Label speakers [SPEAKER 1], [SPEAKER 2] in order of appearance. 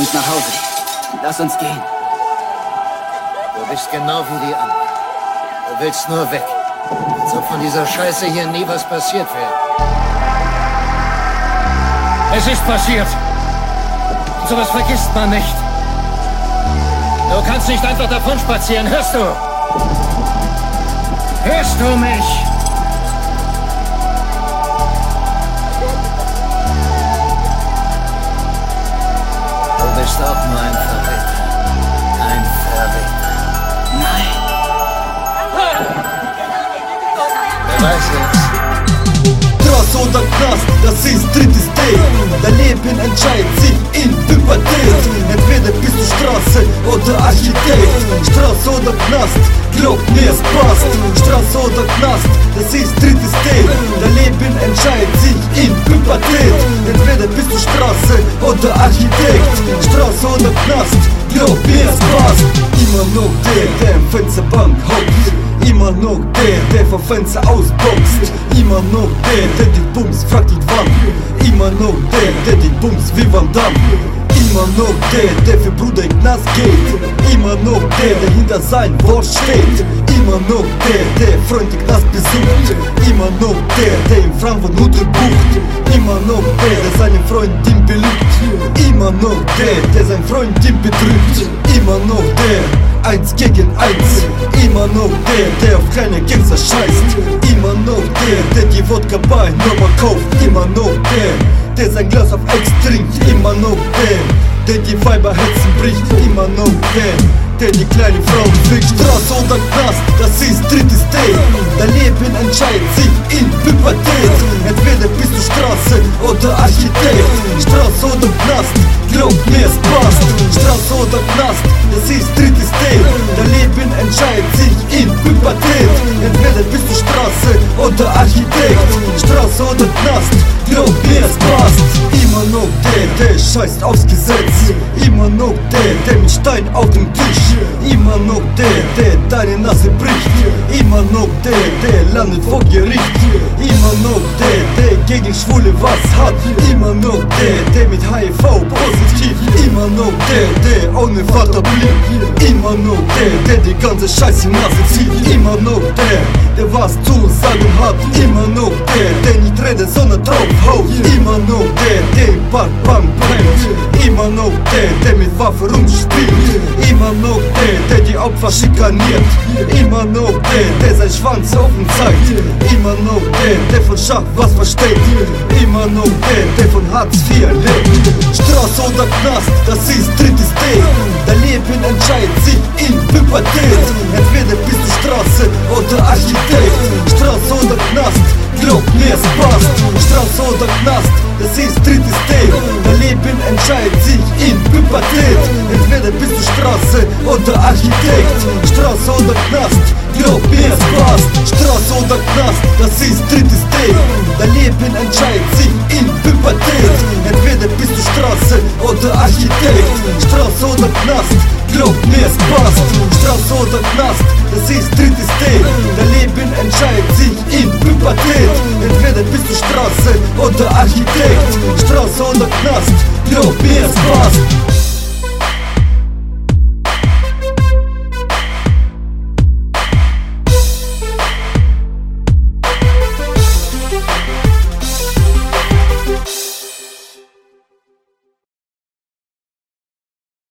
[SPEAKER 1] uns nach Hause. Lass uns gehen.
[SPEAKER 2] Du bist genau wie die anderen. Du willst nur weg. Als ob von dieser Scheiße hier nie was passiert wäre. Es ist passiert. Und sowas vergisst man nicht. Du kannst nicht einfach davon spazieren, hörst du? Hörst du mich? Du bist auch nur ein Verräter. Ein Verräter.
[SPEAKER 1] Nein.
[SPEAKER 2] Wer weiß es?
[SPEAKER 3] Straße oder Knast, das ist drittes Date. Dein Leben entscheidet sich in Pubertät. Entweder bist du Straße oder Architekt. Straße oder Knast, glaub mir es passt. Straße oder Knast, das ist drittes Date. Dein Leben entscheidet sich in Pubertät. Entweder bist du Straße oder Architekt. Straße oder Knast, glaub mir es passt. Immer noch der im Fensterbank hockt. Immer noch der vom Fenster ausboxt. Immer noch der die Bums fragt die Wand. Immer noch der die Bums wie Van Damme. Immer noch der für Bruder in Knast geht. Immer noch der hinter sein Wort steht. Immer noch der Freund in Knast besucht. Immer noch der in Frankfurt Hotel bucht. Immer noch der seine Freundin belügt. Immer noch der seine Freundin betrügt. Immer noch der 1 gegen 1. Immer noch der auf kleine Gangster scheißt. Immer noch der die Wodka bei Nova kauft. Immer noch der sein Glas auf Ex trinkt. Immer noch der die Weiberherzen bricht. Immer noch der die kleine Frau fickt. Straße oder Knast, das ist drittes Date. Dein Leben entscheidet sich in Pubertät. Entweder bist du Straße oder Architekt. Straße oder Knast, glaub mir es passt. Straße oder Knast, das ist drittes Date. Dein Leben entscheidet sich in Pubertät. Entweder bist du Straße oder Architekt. Straße oder Knast, glaub mir es passt. Immer noch der scheißt aufs Gesetz. Immer noch der mit Stein auf dem Tisch. Immer noch der deine Nase bricht. Immer noch der landet vor Gericht. Immer noch der gegen Schwule was hat. Immer noch der mit HIV positiv. Immer noch der ohne Vater blieb. Immer noch der die ganze Scheiße in Nase zieht. Immer noch der was zu sagen hat. Immer noch der nicht redet, sondern drauf haut. Immer noch der im Parkbank brennt. Immer noch der mit Waffe rumspielt. Immer noch der die Opfer schikaniert. Immer noch der sein Schwanz offen zeigt. Immer noch der von Schach was versteht. Immer noch der von Hartz IV lebt. Straße oder Knast, das ist drittes Date. Dein Leben entscheidet sich in Pubertät. Entweder bist du Straße oder Architekt. Straße oder Knast, glaub mir es passt. Straße oder Knast, das ist drittes Date. Dein Leben entscheidet sich in Pubertät. Entweder bist du Straße oder Architekt. Straße oder Knast, glaub mir es passt. Straße oder Knast, das ist drittes Date. Dein Leben entscheidet sich in Pubertät. Entweder bist du Straße oder Architekt. Straße oder Knast, glaub mir es passt. Straße oder Knast, das ist drittes Date. Dein Leben entscheidet sich in Pubertät. Entweder bist du Straße oder Architekt. Straße oder Knast, glaub mir es passt.